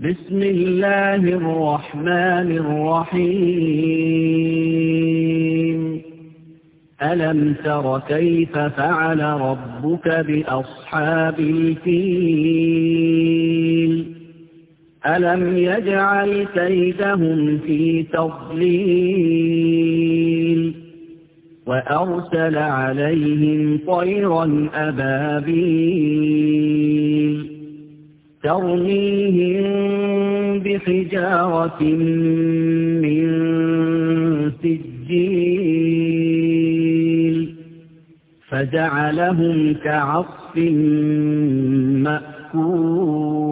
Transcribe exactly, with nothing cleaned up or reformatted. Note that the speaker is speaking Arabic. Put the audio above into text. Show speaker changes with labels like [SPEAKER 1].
[SPEAKER 1] بسم الله الرحمن الرحيم ألم تر كيف فعل ربك بأصحاب الفيل ألم يجعل كيدهم في تضليل وأرسل عليهم طيرا أبابيل ترميهم بحجارة من سجيل فجعلهم كعصف مأكول